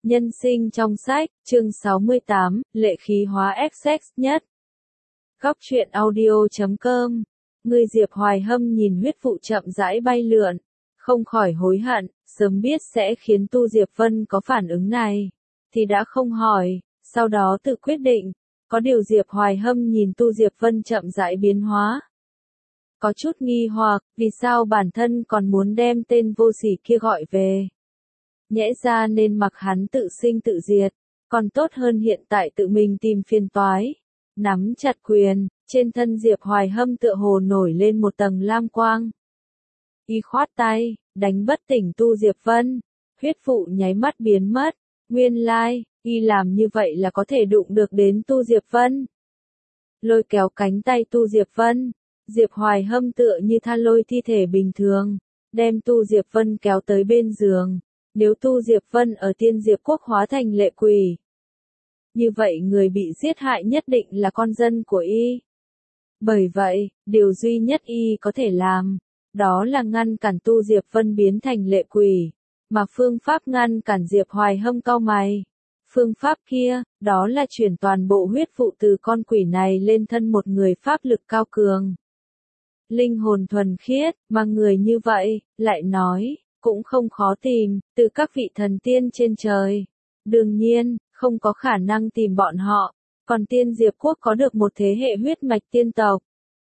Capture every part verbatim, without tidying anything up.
Nhân sinh trong sách, chương sáu mươi tám, lệ khí hóa Essex nhất. Góc truyện audio chấm com. Người Diệp Hoài Hâm nhìn huyết vụ chậm rãi bay lượn, không khỏi hối hận, sớm biết sẽ khiến Tu Diệp Vân có phản ứng này, thì đã không hỏi, sau đó tự quyết định. Có điều Diệp Hoài Hâm nhìn Tu Diệp Vân chậm rãi biến hóa, có chút nghi hoặc, vì sao bản thân còn muốn đem tên vô sỉ kia gọi về. Nhẽ ra nên mặc hắn tự sinh tự diệt, còn tốt hơn hiện tại tự mình tìm phiền toái. Nắm chặt quyền, trên thân Diệp Hoài Hâm tựa hồ nổi lên một tầng lam quang. Y khoát tay, đánh bất tỉnh Tu Diệp Vân, huyết vụ nháy mắt biến mất. Nguyên lai, y làm như vậy là có thể đụng được đến Tu Diệp Vân. Lôi kéo cánh tay Tu Diệp Vân, Diệp Hoài Hâm tựa như tha lôi thi thể bình thường, đem Tu Diệp Vân kéo tới bên giường. Nếu Tu Diệp Vân ở Tiên Diệp Quốc hóa thành lệ quỷ, như vậy người bị giết hại nhất định là con dân của y. Bởi vậy, điều duy nhất y có thể làm, đó là ngăn cản Tu Diệp Vân biến thành lệ quỷ, mà phương pháp ngăn cản Diệp Hoài Hâm cau mày. Phương pháp kia, đó là chuyển toàn bộ huyết vụ từ con quỷ này lên thân một người pháp lực cao cường. Linh hồn thuần khiết, mà người như vậy, lại nói, cũng không khó tìm, từ các vị thần tiên trên trời. Đương nhiên, không có khả năng tìm bọn họ, còn Tiên Diệp Quốc có được một thế hệ huyết mạch tiên tộc.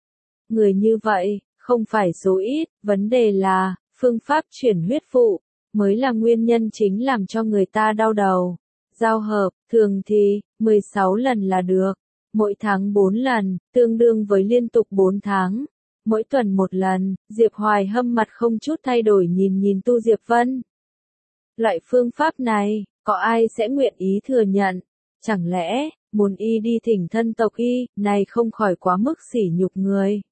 Người như vậy, không phải số ít, vấn đề là, phương pháp chuyển huyết vụ, mới là nguyên nhân chính làm cho người ta đau đầu. Giao hợp, thường thì, mười sáu lần là được, mỗi tháng bốn lần, tương đương với liên tục bốn tháng. Mỗi tuần một lần, Diệp Hoài Hâm mặt không chút thay đổi nhìn nhìn Tu Diệp Vân. Loại phương pháp này, có ai sẽ nguyện ý thừa nhận? Chẳng lẽ, muốn y đi thỉnh thân tộc y, này không khỏi quá mức sỉ nhục người.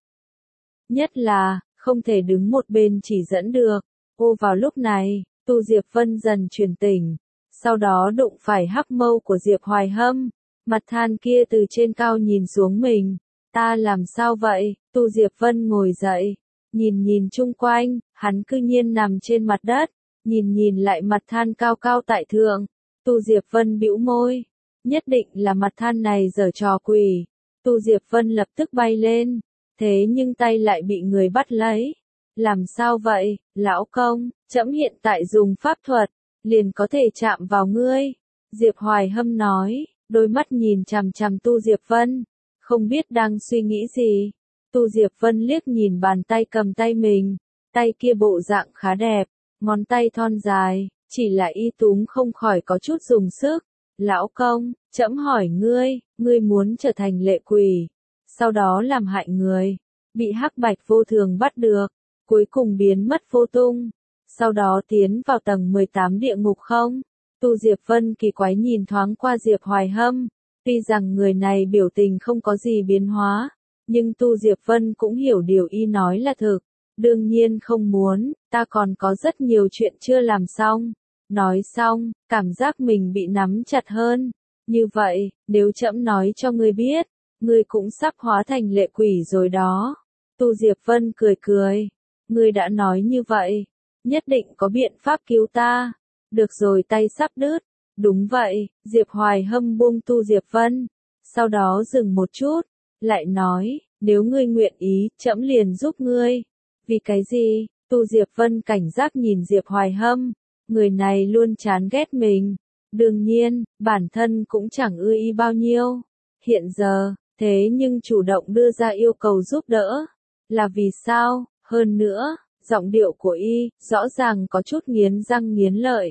Nhất là, không thể đứng một bên chỉ dẫn được. Ô vào lúc này, Tu Diệp Vân dần truyền tỉnh, sau đó đụng phải hắc mâu của Diệp Hoài Hâm. Mặt than kia từ trên cao nhìn xuống mình. Ta làm sao vậy? Tu Diệp Vân ngồi dậy, nhìn nhìn chung quanh, hắn cư nhiên nằm trên mặt đất, nhìn nhìn lại mặt than cao cao tại thượng. Tu Diệp Vân bĩu môi, nhất định là mặt than này giở trò quỷ. Tu Diệp Vân lập tức bay lên, thế nhưng tay lại bị người bắt lấy. Làm sao vậy, lão công, trẫm hiện tại dùng pháp thuật, liền có thể chạm vào ngươi. Diệp Hoài Hâm nói, đôi mắt nhìn chằm chằm Tu Diệp Vân, không biết đang suy nghĩ gì. Tu Diệp Vân liếc nhìn bàn tay cầm tay mình, tay kia bộ dạng khá đẹp, ngón tay thon dài, chỉ là y túm không khỏi có chút dùng sức. Lão công, trẫm hỏi ngươi, ngươi muốn trở thành lệ quỷ, sau đó làm hại người, bị hắc bạch vô thường bắt được, cuối cùng biến mất vô tung, sau đó tiến vào tầng mười tám địa ngục không? Tu Diệp Vân kỳ quái nhìn thoáng qua Diệp Hoài Hâm, tuy rằng người này biểu tình không có gì biến hóa, nhưng Tu Diệp Vân cũng hiểu điều y nói là thực. Đương nhiên không muốn, ta còn có rất nhiều chuyện chưa làm xong. Nói xong, cảm giác mình bị nắm chặt hơn. Như vậy, nếu trẫm nói cho ngươi biết, ngươi cũng sắp hóa thành lệ quỷ rồi đó. Tu Diệp Vân cười cười. Ngươi đã nói như vậy, nhất định có biện pháp cứu ta. Được rồi, tay sắp đứt. Đúng vậy, Diệp Hoài Hâm buông Tu Diệp Vân. Sau đó dừng một chút, lại nói, nếu ngươi nguyện ý, trẫm liền giúp ngươi. Vì cái gì? Tu Diệp Vân cảnh giác nhìn Diệp Hoài Hâm, người này luôn chán ghét mình. Đương nhiên, bản thân cũng chẳng ưa y bao nhiêu. Hiện giờ, thế nhưng chủ động đưa ra yêu cầu giúp đỡ. Là vì sao? Hơn nữa, giọng điệu của y, rõ ràng có chút nghiến răng nghiến lợi.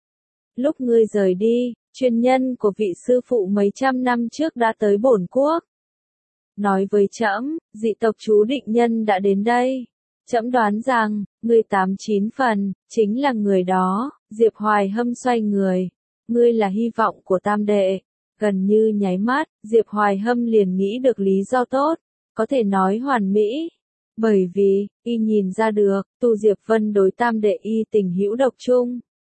Lúc ngươi rời đi, truyền nhân của vị sư phụ mấy trăm năm trước đã tới bổn quốc. Nói với trẫm, dị tộc chú định nhân đã đến đây. Trẫm đoán rằng, ngươi tám chín phần, chính là người đó. Diệp Hoài Hâm xoay người. Ngươi là hy vọng của tam đệ. Gần như nháy mắt, Diệp Hoài Hâm liền nghĩ được lý do tốt, có thể nói hoàn mỹ. Bởi vì, y nhìn ra được, Tu Diệp Vân đối tam đệ y tình hữu độc chung.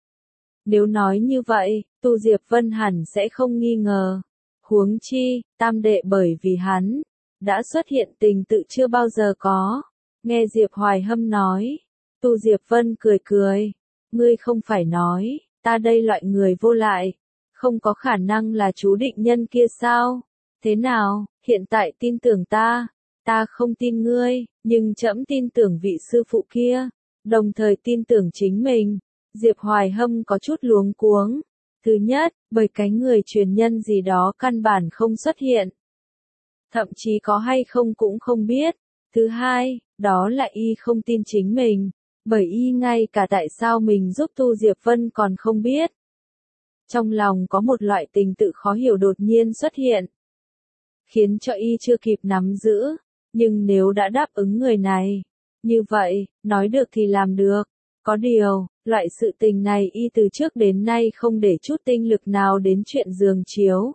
Nếu nói như vậy, Tu Diệp Vân hẳn sẽ không nghi ngờ. Huống chi, tam đệ bởi vì hắn, đã xuất hiện tình tự chưa bao giờ có. Nghe Diệp Hoài Hâm nói, Tu Diệp Vân cười cười. Ngươi không phải nói, ta đây loại người vô lại, không có khả năng là chú định nhân kia sao? Thế nào, hiện tại tin tưởng ta, ta không tin ngươi, nhưng trẫm tin tưởng vị sư phụ kia, đồng thời tin tưởng chính mình. Diệp Hoài Hâm có chút luống cuống. Thứ nhất, bởi cái người truyền nhân gì đó căn bản không xuất hiện. Thậm chí có hay không cũng không biết. Thứ hai, đó là y không tin chính mình, bởi y ngay cả tại sao mình giúp Tu Diệp Vân còn không biết. Trong lòng có một loại tình tự khó hiểu đột nhiên xuất hiện, khiến cho y chưa kịp nắm giữ, nhưng nếu đã đáp ứng người này, như vậy, nói được thì làm được. Có điều, loại sự tình này y từ trước đến nay không để chút tinh lực nào đến chuyện giường chiếu.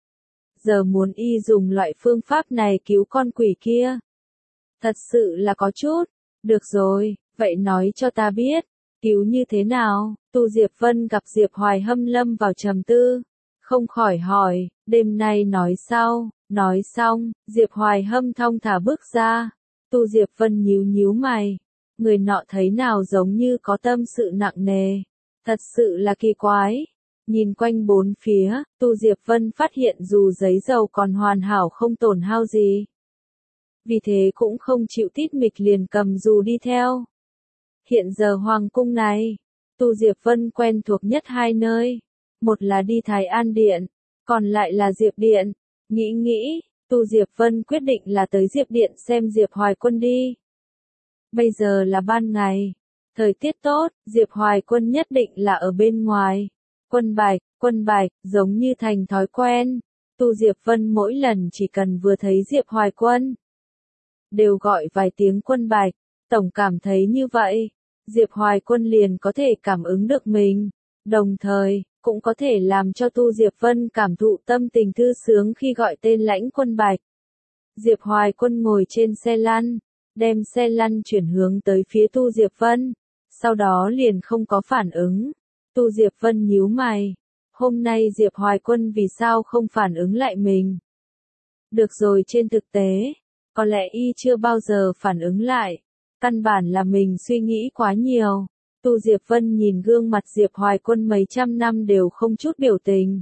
Giờ muốn y dùng loại phương pháp này cứu con quỷ kia. Thật sự là có chút. Được rồi, vậy nói cho ta biết, cứu như thế nào? Tu Diệp Vân gặp Diệp Hoài Hâm lâm vào trầm tư, không khỏi hỏi, đêm nay nói sau. Nói xong, Diệp Hoài Hâm thong thả bước ra. Tu Diệp Vân nhíu nhíu mày. Người nọ thấy nào giống như có tâm sự nặng nề. Thật sự là kỳ quái. Nhìn quanh bốn phía, Tu Diệp Vân phát hiện dù giấy dầu còn hoàn hảo không tổn hao gì. Vì thế cũng không chịu tít mịch liền cầm dù đi theo. Hiện giờ hoàng cung này, Tu Diệp Vân quen thuộc nhất hai nơi. Một là đi Thái An Điện, còn lại là Diệp Điện. Nghĩ nghĩ, Tu Diệp Vân quyết định là tới Diệp Điện xem Diệp Hoài Quân đi. Bây giờ là ban ngày, thời tiết tốt, Diệp Hoài Quân nhất định là ở bên ngoài. Quân Bạch, Quân Bạch, giống như thành thói quen. Tu Diệp Vân mỗi lần chỉ cần vừa thấy Diệp Hoài Quân, đều gọi vài tiếng Quân Bạch, tổng cảm thấy như vậy. Diệp Hoài Quân liền có thể cảm ứng được mình, đồng thời, cũng có thể làm cho Tu Diệp Vân cảm thụ tâm tình thư sướng khi gọi tên lãnh Quân Bạch. Diệp Hoài Quân ngồi trên xe lăn, đem xe lăn chuyển hướng tới phía Tu Diệp Vân, sau đó liền không có phản ứng. Tu Diệp Vân nhíu mày, hôm nay Diệp Hoài Quân vì sao không phản ứng lại mình? Được rồi, trên thực tế, có lẽ y chưa bao giờ phản ứng lại, căn bản là mình suy nghĩ quá nhiều. Tu Diệp Vân nhìn gương mặt Diệp Hoài Quân mấy trăm năm đều không chút biểu tình.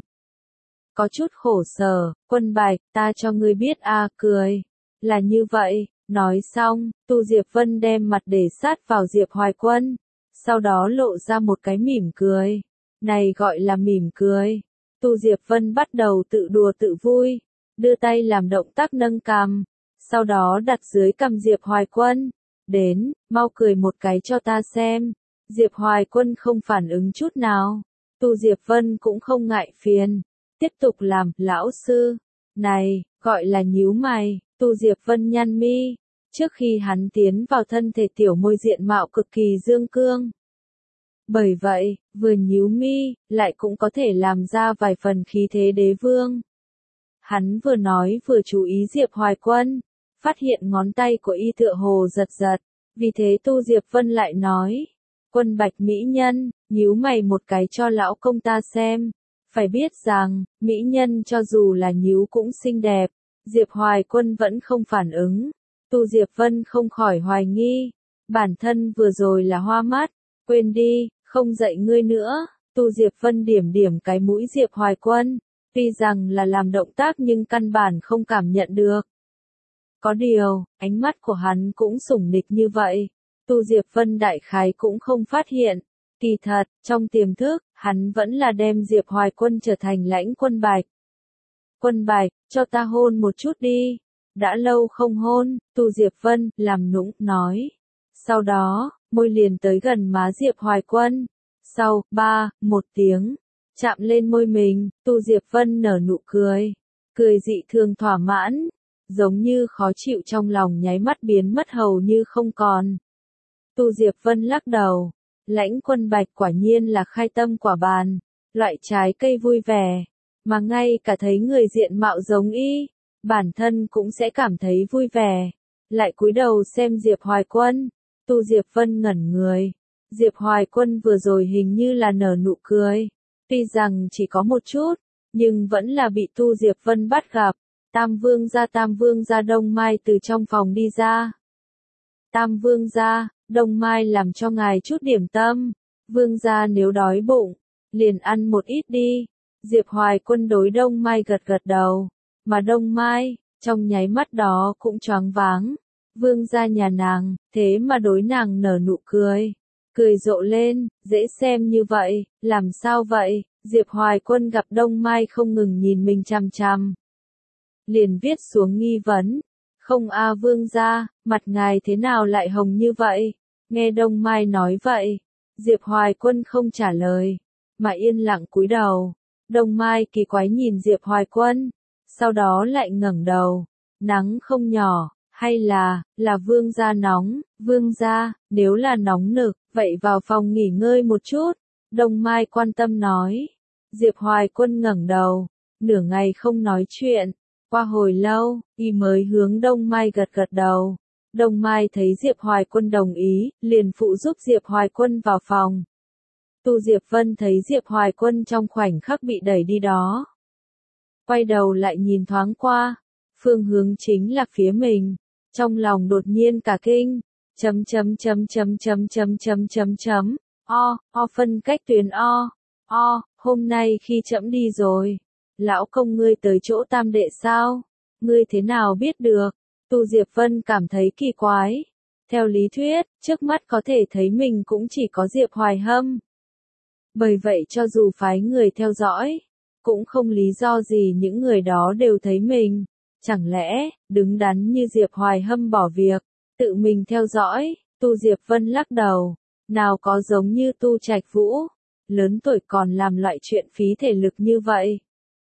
Có chút khổ sở, Quân Bạch, ta cho ngươi biết a à, cười. Là như vậy, nói xong, Tu Diệp Vân đem mặt để sát vào Diệp Hoài Quân, sau đó lộ ra một cái mỉm cười. Này gọi là mỉm cười. Tu Diệp Vân bắt đầu tự đùa tự vui, đưa tay làm động tác nâng cằm, sau đó đặt dưới cằm Diệp Hoài Quân. Đến, mau cười một cái cho ta xem. Diệp Hoài Quân không phản ứng chút nào. Tu Diệp Vân cũng không ngại phiền, tiếp tục làm, lão sư. Này, gọi là nhíu mày. Tu Diệp Vân nhăn mi. Trước khi hắn tiến vào thân thể tiểu môi diện mạo cực kỳ dương cương. Bởi vậy, vừa nhíu mi, lại cũng có thể làm ra vài phần khí thế đế vương. Hắn vừa nói vừa chú ý Diệp Hoài Quân, phát hiện ngón tay của y tựa hồ giật giật, vì thế Tu Diệp Vân lại nói, Quân Bạch mỹ nhân, nhíu mày một cái cho lão công ta xem, phải biết rằng, mỹ nhân cho dù là nhíu cũng xinh đẹp. Diệp Hoài Quân vẫn không phản ứng, Tu Diệp Vân không khỏi hoài nghi, bản thân vừa rồi là hoa mắt, quên đi, không dạy ngươi nữa. Tu Diệp Vân điểm điểm cái mũi Diệp Hoài Quân, tuy rằng là làm động tác nhưng căn bản không cảm nhận được. Có điều, ánh mắt của hắn cũng sủng nịch như vậy, Tu Diệp Vân đại khái cũng không phát hiện. Kỳ thật, trong tiềm thức, hắn vẫn là đem Diệp Hoài Quân trở thành lãnh Quân Bạch. Quân Bạch, cho ta hôn một chút đi. Đã lâu không hôn, Tu Diệp Vân, làm nũng, nói. Sau đó, môi liền tới gần má Diệp Hoài Quân. Sau, ba, một tiếng, chạm lên môi mình, Tu Diệp Vân nở nụ cười. Cười dị thường thỏa mãn, giống như khó chịu trong lòng nháy mắt biến mất hầu như không còn. Tu Diệp Vân lắc đầu. Lãnh Quân Bạch quả nhiên là khai tâm quả bàn, loại trái cây vui vẻ, mà ngay cả thấy người diện mạo giống y, bản thân cũng sẽ cảm thấy vui vẻ. Lại cúi đầu xem Diệp Hoài Quân, Tu Diệp Vân ngẩn người. Diệp Hoài Quân vừa rồi hình như là nở nụ cười, tuy rằng chỉ có một chút, nhưng vẫn là bị Tu Diệp Vân bắt gặp. Tam Vương gia Tam Vương gia Đông Mai từ trong phòng đi ra. Tam Vương gia, Đông Mai làm cho ngài chút điểm tâm. Vương gia nếu đói bụng, liền ăn một ít đi. Diệp Hoài Quân đối Đông Mai gật gật đầu, mà Đông Mai, trong nháy mắt đó cũng choáng váng. Vương gia nhà nàng, thế mà đối nàng nở nụ cười. Cười rộ lên, dễ xem như vậy, làm sao vậy? Diệp Hoài Quân gặp Đông Mai không ngừng nhìn mình chằm chằm. Liền viết xuống nghi vấn. Không a vương gia, mặt ngài thế nào lại hồng như vậy? Nghe Đông Mai nói vậy, Diệp Hoài Quân không trả lời, mà yên lặng cúi đầu. Đông Mai kỳ quái nhìn Diệp Hoài Quân, sau đó lại ngẩng đầu. Nắng không nhỏ, hay là, là vương gia nóng, vương gia, nếu là nóng nực, vậy vào phòng nghỉ ngơi một chút. Đông Mai quan tâm nói. Diệp Hoài Quân ngẩng đầu, nửa ngày không nói chuyện. Qua hồi lâu, y mới hướng Đông Mai gật gật đầu. Đông Mai thấy Diệp Hoài Quân đồng ý, liền phụ giúp Diệp Hoài Quân vào phòng. Tu Diệp Vân thấy Diệp Hoài Quân trong khoảnh khắc bị đẩy đi đó. Quay đầu lại nhìn thoáng qua, phương hướng chính là phía mình. Trong lòng đột nhiên cả kinh, chấm chấm chấm chấm chấm chấm chấm chấm chấm, o, o phân cách tuyến o, o, hôm nay khi trẫm đi rồi. Lão công ngươi tới chỗ tam đệ sao? Ngươi thế nào biết được? Tu Diệp Vân cảm thấy kỳ quái. Theo lý thuyết, trước mắt có thể thấy mình cũng chỉ có Diệp Hoài Hâm. Bởi vậy cho dù phái người theo dõi, cũng không lý do gì những người đó đều thấy mình. Chẳng lẽ, đứng đắn như Diệp Hoài Hâm bỏ việc, tự mình theo dõi? Tu Diệp Vân lắc đầu. Nào có giống như Tu Trạch Vũ, lớn tuổi còn làm loại chuyện phí thể lực như vậy.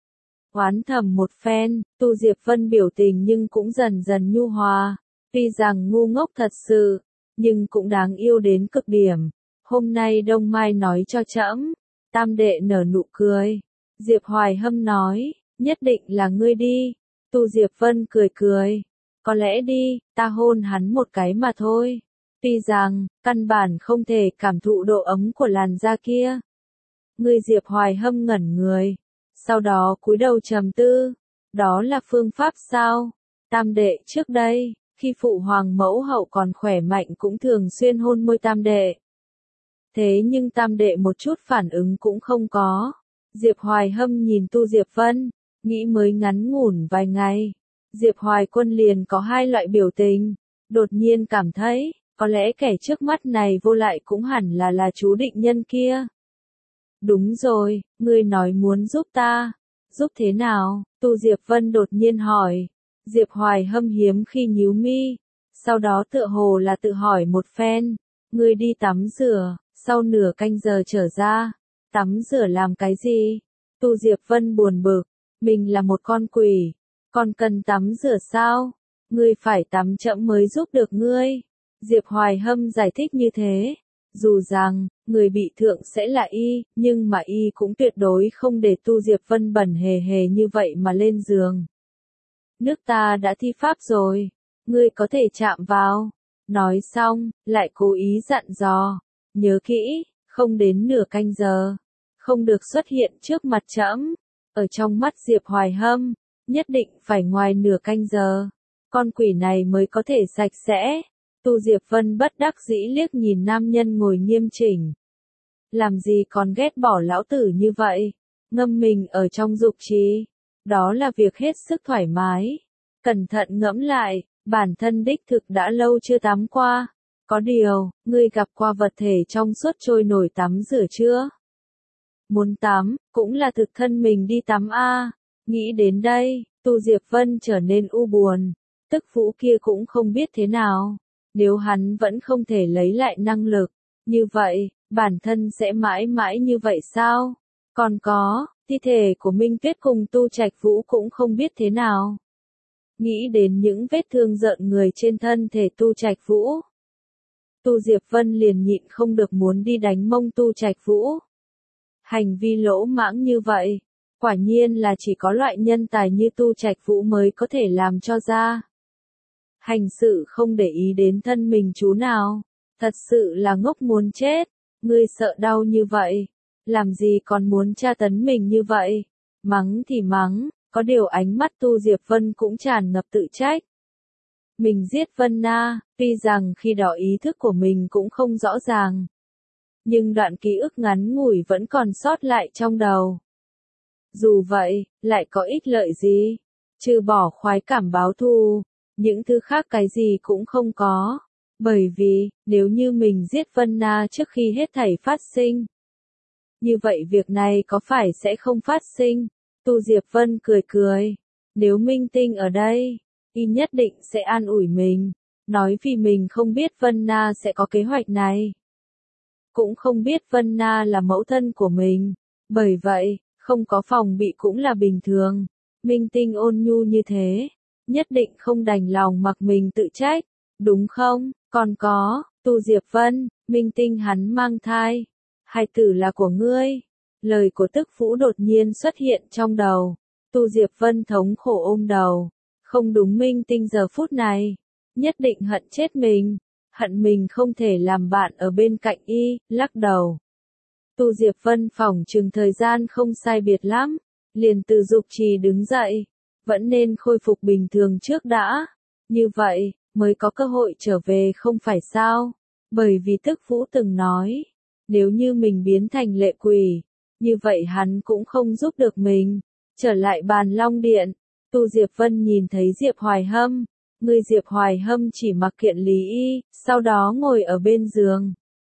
Oán thầm một phen, Tu Diệp Vân biểu tình nhưng cũng dần dần nhu hòa. Tuy rằng ngu ngốc thật sự, nhưng cũng đáng yêu đến cực điểm. Hôm nay Đông Mai nói cho trẫm, tam đệ nở nụ cười. Diệp Hoài Hâm nói, nhất định là ngươi đi. Tu Diệp Vân cười cười. Có lẽ đi, ta hôn hắn một cái mà thôi. Tuy rằng, căn bản không thể cảm thụ độ ấm của làn da kia. Ngươi Diệp Hoài Hâm ngẩn người. Sau đó cúi đầu trầm tư. Đó là phương pháp sao? Tam đệ trước đây, khi phụ hoàng mẫu hậu còn khỏe mạnh cũng thường xuyên hôn môi tam đệ. Thế nhưng tam đệ một chút phản ứng cũng không có. Diệp Hoài Hâm nhìn Tu Diệp Vân, nghĩ mới ngắn ngủn vài ngày. Diệp Hoài Quân liền có hai loại biểu tình. Đột nhiên cảm thấy, có lẽ kẻ trước mắt này vô lại cũng hẳn là là chú định nhân kia. Đúng rồi, ngươi nói muốn giúp ta. Giúp thế nào? Tu Diệp Vân đột nhiên hỏi. Diệp Hoài Hâm hiếm khi nhíu mi. Sau đó tựa hồ là tự hỏi một phen. Ngươi đi tắm rửa, sau nửa canh giờ trở ra. Tắm rửa làm cái gì? Tu Diệp Vân buồn bực. Mình là một con quỷ. Còn cần tắm rửa sao? Ngươi phải tắm chậm mới giúp được ngươi. Diệp Hoài Hâm giải thích như thế. Dù rằng, người bị thượng sẽ là y, nhưng mà y cũng tuyệt đối không để Tu Diệp Vân bẩn hề hề như vậy mà lên giường. Nước ta đã thi pháp rồi, ngươi có thể chạm vào. Nói xong, lại cố ý dặn dò. Nhớ kỹ, không đến nửa canh giờ. Không được xuất hiện trước mặt trẫm. Ở trong mắt Diệp Hoài Hâm, nhất định phải ngoài nửa canh giờ. Con quỷ này mới có thể sạch sẽ. Tu Diệp Vân bất đắc dĩ liếc nhìn nam nhân ngồi nghiêm chỉnh. Làm gì còn ghét bỏ lão tử như vậy? Ngâm mình ở trong dục trí. Đó là việc hết sức thoải mái. Cẩn thận ngẫm lại, bản thân đích thực đã lâu chưa tắm qua. Có điều, ngươi gặp qua vật thể trong suốt trôi nổi tắm rửa chưa? Muốn tắm, cũng là thực thân mình đi tắm a. Nghĩ đến đây, Tu Diệp Vân trở nên u buồn. Tức Vũ kia cũng không biết thế nào. Nếu hắn vẫn không thể lấy lại năng lực, như vậy, bản thân sẽ mãi mãi như vậy sao? Còn có, thi thể của Minh Tuyết cùng Tu Trạch Vũ cũng không biết thế nào. Nghĩ đến những vết thương rợn người trên thân thể Tu Trạch Vũ. Tu Diệp Vân liền nhịn không được muốn đi đánh mông Tu Trạch Vũ. Hành vi lỗ mãng như vậy, quả nhiên là chỉ có loại nhân tài như Tu Trạch Vũ mới có thể làm cho ra. Hành sự không để ý đến thân mình chú nào, thật sự là ngốc muốn chết. Ngươi sợ đau như vậy, làm gì còn muốn tra tấn mình như vậy? Mắng thì mắng, có điều ánh mắt Tu Diệp Vân cũng tràn ngập tự trách. Mình giết Vân Na, tuy rằng khi đó ý thức của mình cũng không rõ ràng. nhưng đoạn ký ức ngắn ngủi vẫn còn sót lại trong đầu. Dù vậy, lại có ích lợi gì? Trừ bỏ khoái cảm báo thù, những thứ khác cái gì cũng không có. Bởi vì, nếu như mình giết Vân Na trước khi hết thảy phát sinh, như vậy việc này có phải sẽ không phát sinh? Tu Diệp Vân cười cười. Nếu Minh Tinh ở đây, y nhất định sẽ an ủi mình, nói vì mình không biết Vân Na sẽ có kế hoạch này. Cũng không biết Vân Na là mẫu thân của mình. Bởi vậy, không có phòng bị cũng là bình thường. Minh Tinh ôn nhu như thế, nhất định không đành lòng mặc mình tự trách, đúng không? Còn có, Tu Diệp Vân, Minh Tinh hắn mang thai. Hài tử là của ngươi. Lời của tức Vũ đột nhiên xuất hiện trong đầu. Tu Diệp Vân thống khổ ôm đầu. Không đúng, Minh Tinh giờ phút này, nhất định hận chết mình. Hận mình không thể làm bạn ở bên cạnh y, lắc đầu. Tu Diệp Vân phỏng chừng thời gian không sai biệt lắm. Liền từ dục trì đứng dậy. Vẫn nên khôi phục bình thường trước đã. Như vậy, mới có cơ hội trở về không phải sao? Bởi vì tức Vũ từng nói, nếu như mình biến thành lệ quỷ, như vậy hắn cũng không giúp được mình. Trở lại bàn long điện, Tu Diệp Vân nhìn thấy Diệp Hoài Hâm. Người Diệp Hoài Hâm chỉ mặc kiện lý y, sau đó ngồi ở bên giường.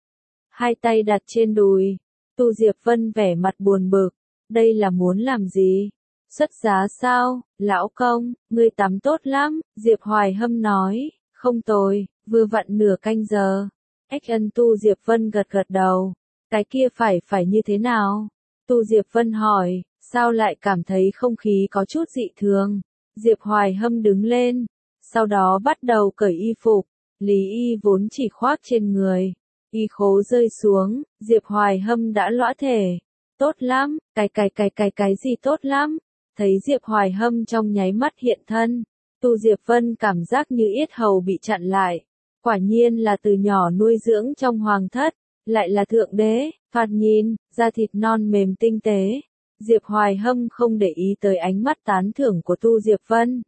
Hai tay đặt trên đùi. Tu Diệp Vân vẻ mặt buồn bực. Đây là muốn làm gì? Xuất giá sao? Lão công, ngươi tắm tốt lắm, Diệp Hoài Hâm nói. Không tồi, vừa vặn nửa canh giờ. Ếch ân Tu Diệp Vân gật gật đầu. Cái kia phải phải như thế nào? Tu Diệp Vân hỏi, sao lại cảm thấy không khí có chút dị thường? Diệp Hoài Hâm đứng lên, sau đó bắt đầu cởi y phục. Lý y vốn chỉ khoác trên người. Y khố rơi xuống, Diệp Hoài Hâm đã lõa thể. Tốt lắm, cái cái cái cái cái gì tốt lắm? Thấy Diệp Hoài Hâm trong nháy mắt hiện thân. Tu Diệp Vân cảm giác như yết hầu bị chặn lại. Quả nhiên là từ nhỏ nuôi dưỡng trong hoàng thất, lại là thượng đế, phạt nhìn, da thịt non mềm tinh tế. Diệp Hoài Hâm không để ý tới ánh mắt tán thưởng của Tu Diệp Vân,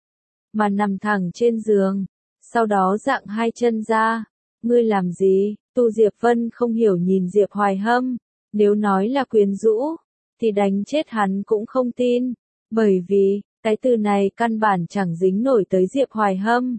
mà nằm thẳng trên giường, sau đó dạng hai chân ra. Ngươi làm gì? Tu Diệp Vân không hiểu nhìn Diệp Hoài Hâm, nếu nói là quyến rũ, thì đánh chết hắn cũng không tin, bởi vì, cái từ này căn bản chẳng dính nổi tới Diệp Hoài Hâm.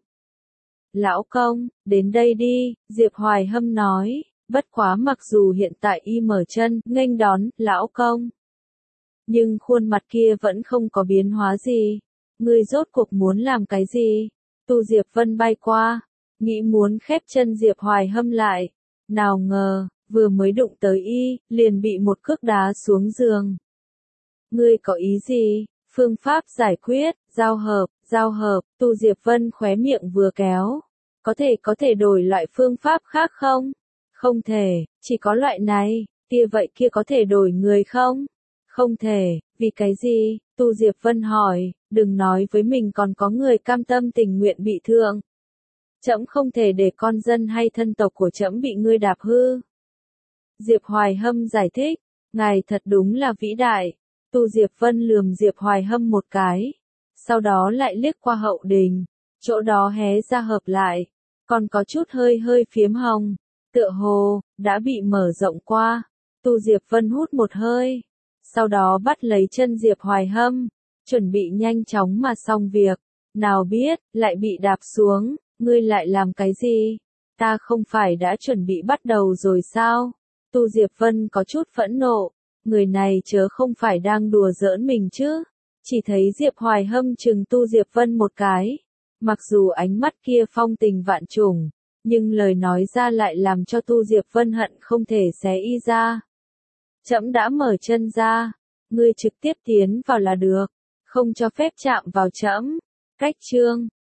Lão công, đến đây đi, Diệp Hoài Hâm nói, bất quá mặc dù hiện tại y mở chân, nghênh đón, lão công. Nhưng khuôn mặt kia vẫn không có biến hóa gì. Ngươi rốt cuộc muốn làm cái gì? Tu Diệp Vân bay qua, nghĩ muốn khép chân Diệp Hoài Hâm lại. Nào ngờ, vừa mới đụng tới y, liền bị một cước đá xuống giường. Ngươi có ý gì? Phương pháp giải quyết, giao hợp, giao hợp, Tu Diệp Vân khóe miệng vừa kéo. Có thể có thể đổi loại phương pháp khác không? Không thể, chỉ có loại này, kia vậy kia có thể đổi người không? Không thể, vì cái gì? Tu Diệp Vân hỏi, đừng nói với mình còn có người cam tâm tình nguyện bị thương. Trẫm không thể để con dân hay thân tộc của trẫm bị ngươi đạp hư. Diệp Hoài Hâm giải thích, ngài thật đúng là vĩ đại. Tu Diệp Vân lườm Diệp Hoài Hâm một cái, sau đó lại liếc qua hậu đình, chỗ đó hé ra hợp lại, còn có chút hơi hơi phiếm hồng, tựa hồ đã bị mở rộng qua. Tu Diệp Vân hút một hơi, sau đó bắt lấy chân Diệp Hoài Hâm, chuẩn bị nhanh chóng mà xong việc. Nào biết, lại bị đạp xuống. Ngươi lại làm cái gì? Ta không phải đã chuẩn bị bắt đầu rồi sao? Tu Diệp Vân có chút phẫn nộ. Người này chớ không phải đang đùa giỡn mình chứ? Chỉ thấy Diệp Hoài Hâm chừng Tu Diệp Vân một cái. Mặc dù ánh mắt kia phong tình vạn trùng, nhưng lời nói ra lại làm cho Tu Diệp Vân hận không thể xé y ra. Trẫm đã mở chân ra, ngươi trực tiếp tiến vào là được, không cho phép chạm vào trẫm. Cách chương